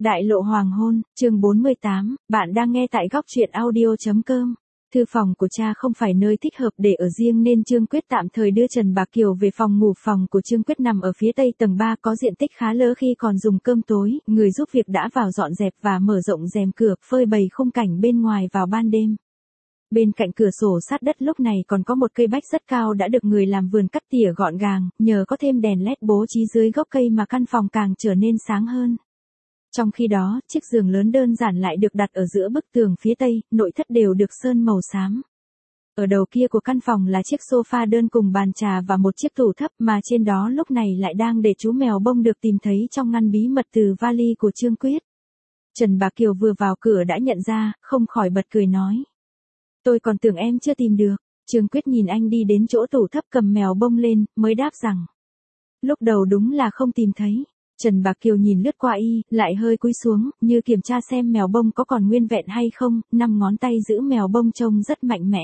Đại lộ hoàng hôn, chương 48, bạn đang nghe tại góc truyện audio.com. Thư phòng của cha không phải nơi thích hợp để ở riêng nên Trương Quyết tạm thời đưa Trần Bạc Kiều về phòng ngủ. Phòng của Trương Quyết nằm ở phía tây tầng 3, có diện tích khá lớn. Khi còn dùng cơm tối, người giúp việc đã vào dọn dẹp và mở rộng rèm cửa, phơi bày khung cảnh bên ngoài vào ban đêm. Bên cạnh cửa sổ sát đất lúc này còn có một cây bách rất cao đã được người làm vườn cắt tỉa gọn gàng, nhờ có thêm đèn led bố trí dưới gốc cây mà căn phòng càng trở nên sáng hơn. Trong khi đó, chiếc giường lớn đơn giản lại được đặt ở giữa bức tường phía tây, nội thất đều được sơn màu xám. Ở đầu kia của căn phòng là chiếc sofa đơn cùng bàn trà và một chiếc tủ thấp mà trên đó lúc này lại đang để chú mèo bông được tìm thấy trong ngăn bí mật từ vali của Trương Quyết. Trần Bạc Kiều vừa vào cửa đã nhận ra, không khỏi bật cười nói. Tôi còn tưởng em chưa tìm được. Trương Quyết nhìn anh đi đến chỗ tủ thấp cầm mèo bông lên, mới đáp rằng. Lúc đầu đúng là không tìm thấy. Trần Bạc Kiều nhìn lướt qua y, lại hơi cúi xuống, như kiểm tra xem mèo bông có còn nguyên vẹn hay không, 5 ngón tay giữ mèo bông trông rất mạnh mẽ.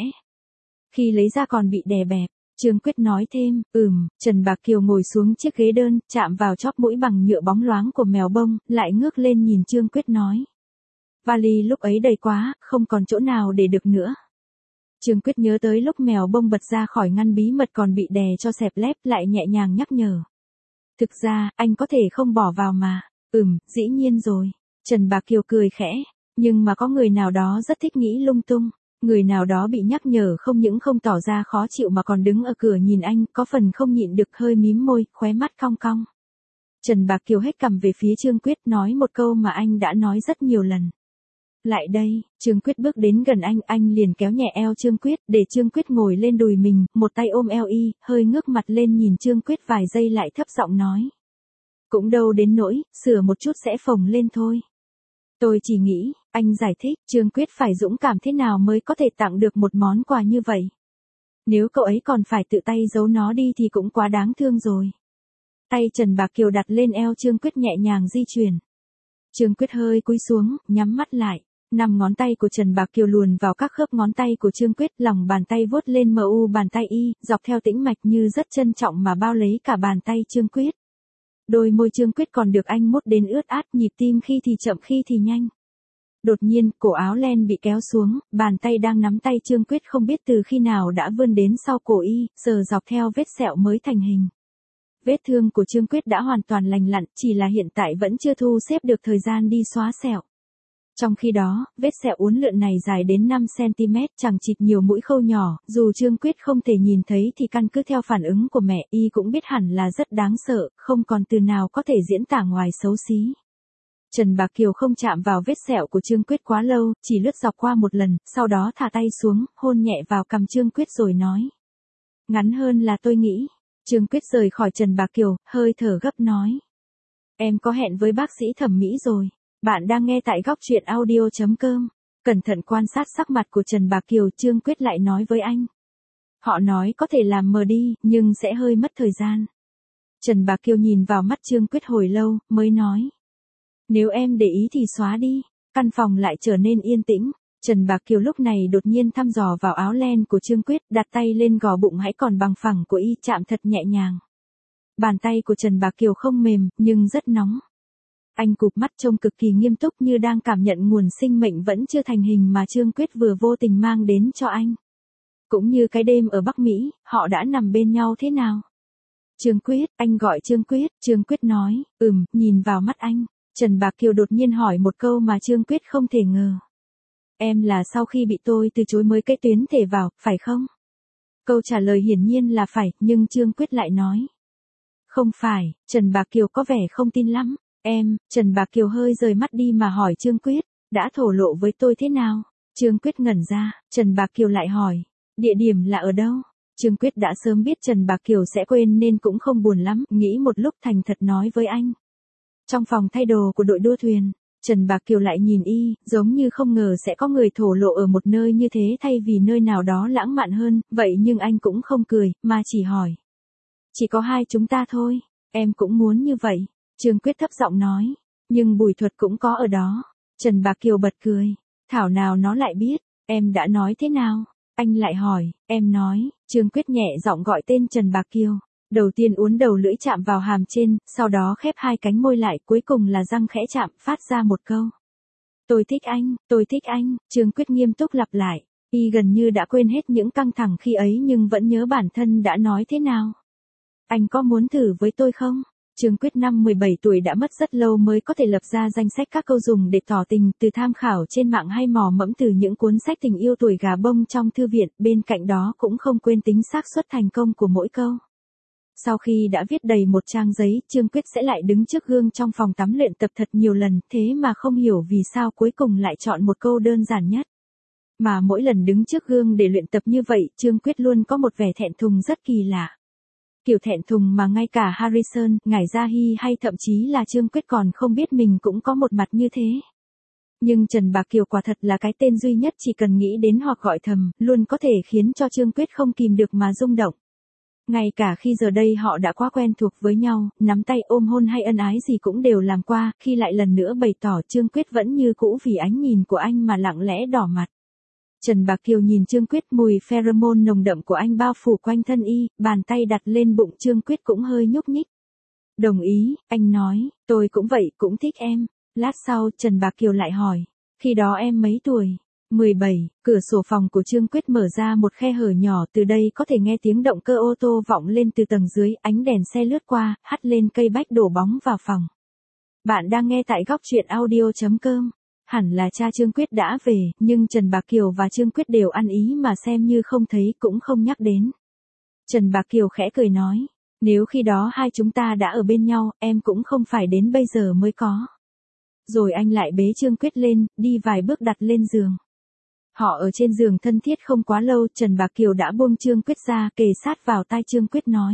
Khi lấy ra còn bị đè bẹp, Trương Quyết nói thêm, Trần Bạc Kiều ngồi xuống chiếc ghế đơn, chạm vào chóp mũi bằng nhựa bóng loáng của mèo bông, lại ngước lên nhìn Trương Quyết nói. Vali lúc ấy đầy quá, không còn chỗ nào để được nữa. Trương Quyết nhớ tới lúc mèo bông bật ra khỏi ngăn bí mật còn bị đè cho xẹp lép, lại nhẹ nhàng nhắc nhở. Thực ra, anh có thể không bỏ vào mà. Dĩ nhiên rồi. Trần Bạc Kiều cười khẽ. Nhưng mà có người nào đó rất thích nghĩ lung tung. Người nào đó bị nhắc nhở không những không tỏ ra khó chịu mà còn đứng ở cửa nhìn anh, có phần không nhịn được hơi mím môi, khóe mắt cong cong. Trần Bạc Kiều hết cằm về phía Trương Quyết nói một câu mà anh đã nói rất nhiều lần. Lại đây, Trương Quyết bước đến gần anh liền kéo nhẹ eo Trương Quyết, để Trương Quyết ngồi lên đùi mình, một tay ôm eo y, hơi ngước mặt lên nhìn Trương Quyết vài giây lại thấp giọng nói. Cũng đâu đến nỗi, sửa một chút sẽ phồng lên thôi. Tôi chỉ nghĩ, anh giải thích, Trương Quyết phải dũng cảm thế nào mới có thể tặng được một món quà như vậy. Nếu cậu ấy còn phải tự tay giấu nó đi thì cũng quá đáng thương rồi. Tay Trần Bạc Kiều đặt lên eo Trương Quyết nhẹ nhàng di chuyển. Trương Quyết hơi cúi xuống, nhắm mắt lại. 5 ngón tay của Trần Bạc Kiều luồn vào các khớp ngón tay của Trương Quyết, lòng bàn tay vuốt lên mu bàn tay y, dọc theo tĩnh mạch như rất trân trọng mà bao lấy cả bàn tay Trương Quyết. Đôi môi Trương Quyết còn được anh mút đến ướt át, nhịp tim khi thì chậm khi thì nhanh. Đột nhiên, cổ áo len bị kéo xuống, bàn tay đang nắm tay Trương Quyết không biết từ khi nào đã vươn đến sau cổ y, sờ dọc theo vết sẹo mới thành hình. Vết thương của Trương Quyết đã hoàn toàn lành lặn, chỉ là hiện tại vẫn chưa thu xếp được thời gian đi xóa sẹo. Trong khi đó, vết sẹo uốn lượn này dài đến 5 cm, chẳng chịt nhiều mũi khâu nhỏ, dù Trương Quyết không thể nhìn thấy thì căn cứ theo phản ứng của mẹ y cũng biết hẳn là rất đáng sợ, không còn từ nào có thể diễn tả ngoài xấu xí. Trần Bạc Kiều không chạm vào vết sẹo của Trương Quyết quá lâu, chỉ lướt dọc qua một lần, sau đó thả tay xuống, hôn nhẹ vào cằm Trương Quyết rồi nói. Ngắn hơn là tôi nghĩ. Trương Quyết rời khỏi Trần Bạc Kiều, hơi thở gấp nói. Em có hẹn với bác sĩ thẩm mỹ rồi. Bạn đang nghe tại góc truyện audio.com. Cẩn thận quan sát sắc mặt của Trần Bạc Kiều, Trương Quyết lại nói với anh. Họ nói có thể làm mờ đi, nhưng sẽ hơi mất thời gian. Trần Bạc Kiều nhìn vào mắt Trương Quyết hồi lâu, mới nói. Nếu em để ý thì xóa đi. Căn phòng lại trở nên yên tĩnh. Trần Bạc Kiều lúc này đột nhiên thăm dò vào áo len của Trương Quyết, đặt tay lên gò bụng hãy còn bằng phẳng của y, chạm thật nhẹ nhàng. Bàn tay của Trần Bạc Kiều không mềm, nhưng rất nóng. Anh cụp mắt trông cực kỳ nghiêm túc như đang cảm nhận nguồn sinh mệnh vẫn chưa thành hình mà Trương Quyết vừa vô tình mang đến cho anh. Cũng như cái đêm ở Bắc Mỹ, họ đã nằm bên nhau thế nào? Trương Quyết, anh gọi Trương Quyết nói, nhìn vào mắt anh. Trần Bạc Kiều đột nhiên hỏi một câu mà Trương Quyết không thể ngờ. Em là sau khi bị tôi từ chối mới kết tuyến thể vào, phải không? Câu trả lời hiển nhiên là phải, nhưng Trương Quyết lại nói. Không phải, Trần Bạc Kiều có vẻ không tin lắm. Trần Bạc Kiều hơi rời mắt đi mà hỏi Trương Quyết, đã thổ lộ với tôi thế nào? Trương Quyết ngẩn ra, Trần Bạc Kiều lại hỏi, địa điểm là ở đâu? Trương Quyết đã sớm biết Trần Bạc Kiều sẽ quên nên cũng không buồn lắm, nghĩ một lúc thành thật nói với anh. Trong phòng thay đồ của đội đua thuyền, Trần Bạc Kiều lại nhìn y, giống như không ngờ sẽ có người thổ lộ ở một nơi như thế thay vì nơi nào đó lãng mạn hơn, vậy nhưng anh cũng không cười, mà chỉ hỏi. Chỉ có hai chúng ta thôi, em cũng muốn như vậy. Trương Quyết thấp giọng nói, nhưng Bùi Thuật cũng có ở đó. Trần Bạc Kiều bật cười, thảo nào nó lại biết, em đã nói thế nào? Anh lại hỏi, em nói, Trương Quyết nhẹ giọng gọi tên Trần Bạc Kiều. Đầu tiên uốn đầu lưỡi chạm vào hàm trên, sau đó khép hai cánh môi lại, cuối cùng là răng khẽ chạm, phát ra một câu. Tôi thích anh, Trương Quyết nghiêm túc lặp lại. Y gần như đã quên hết những căng thẳng khi ấy nhưng vẫn nhớ bản thân đã nói thế nào. Anh có muốn thử với tôi không? Trương Quyết năm 17 tuổi đã mất rất lâu mới có thể lập ra danh sách các câu dùng để tỏ tình, từ tham khảo trên mạng hay mò mẫm từ những cuốn sách tình yêu tuổi gà bông trong thư viện, bên cạnh đó cũng không quên tính xác suất thành công của mỗi câu. Sau khi đã viết đầy một trang giấy, Trương Quyết sẽ lại đứng trước gương trong phòng tắm luyện tập thật nhiều lần, thế mà không hiểu vì sao cuối cùng lại chọn một câu đơn giản nhất. Mà mỗi lần đứng trước gương để luyện tập như vậy, Trương Quyết luôn có một vẻ thẹn thùng rất kỳ lạ. Kiểu thẹn thùng mà ngay cả Harrison, Ngải Gia Hy hay thậm chí là Trương Quyết còn không biết mình cũng có một mặt như thế. Nhưng Trần Bạc Kiều quả thật là cái tên duy nhất chỉ cần nghĩ đến hoặc gọi thầm, luôn có thể khiến cho Trương Quyết không kìm được mà rung động. Ngay cả khi giờ đây họ đã quá quen thuộc với nhau, nắm tay ôm hôn hay ân ái gì cũng đều làm qua, khi lại lần nữa bày tỏ Trương Quyết vẫn như cũ vì ánh nhìn của anh mà lặng lẽ đỏ mặt. Trần Bạc Kiều nhìn Trương Quyết, mùi pheromone nồng đậm của anh bao phủ quanh thân y, bàn tay đặt lên bụng Trương Quyết cũng hơi nhúc nhích. Đồng ý, anh nói, tôi cũng vậy, cũng thích em. Lát sau, Trần Bạc Kiều lại hỏi, khi đó em mấy tuổi? 17, cửa sổ phòng của Trương Quyết mở ra một khe hở nhỏ, từ đây có thể nghe tiếng động cơ ô tô vọng lên từ tầng dưới, ánh đèn xe lướt qua, hắt lên cây bách đổ bóng vào phòng. Bạn đang nghe tại góc truyện audio.com. Hẳn là cha Trương Quyết đã về, nhưng Trần Bạc Kiều và Trương Quyết đều ăn ý mà xem như không thấy, cũng không nhắc đến. Trần Bạc Kiều khẽ cười nói, nếu khi đó hai chúng ta đã ở bên nhau, em cũng không phải đến bây giờ mới có. Rồi anh lại bế Trương Quyết lên, đi vài bước đặt lên giường. Họ ở trên giường thân thiết không quá lâu, Trần Bạc Kiều đã buông Trương Quyết ra, kề sát vào tai Trương Quyết nói.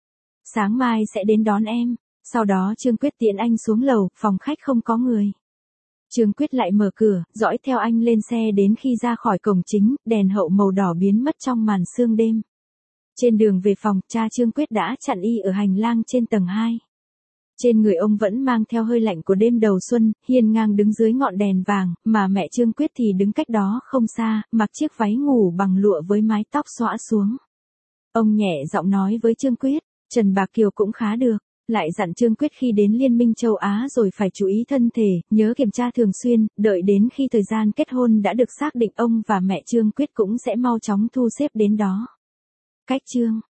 Sáng mai sẽ đến đón em. Sau đó Trương Quyết tiễn anh xuống lầu, phòng khách không có người. Trương Quyết lại mở cửa, dõi theo anh lên xe đến khi ra khỏi cổng chính, đèn hậu màu đỏ biến mất trong màn sương đêm. Trên đường về phòng, cha Trương Quyết đã chặn y ở hành lang trên tầng 2. Trên người ông vẫn mang theo hơi lạnh của đêm đầu xuân, hiên ngang đứng dưới ngọn đèn vàng, mà mẹ Trương Quyết thì đứng cách đó không xa, mặc chiếc váy ngủ bằng lụa với mái tóc xõa xuống. Ông nhẹ giọng nói với Trương Quyết, Trần Bạc Kiều cũng khá được. Lại dặn Trương Quyết khi đến Liên minh châu Á rồi phải chú ý thân thể, nhớ kiểm tra thường xuyên, đợi đến khi thời gian kết hôn đã được xác định ông và mẹ Trương Quyết cũng sẽ mau chóng thu xếp đến đó. Cách chương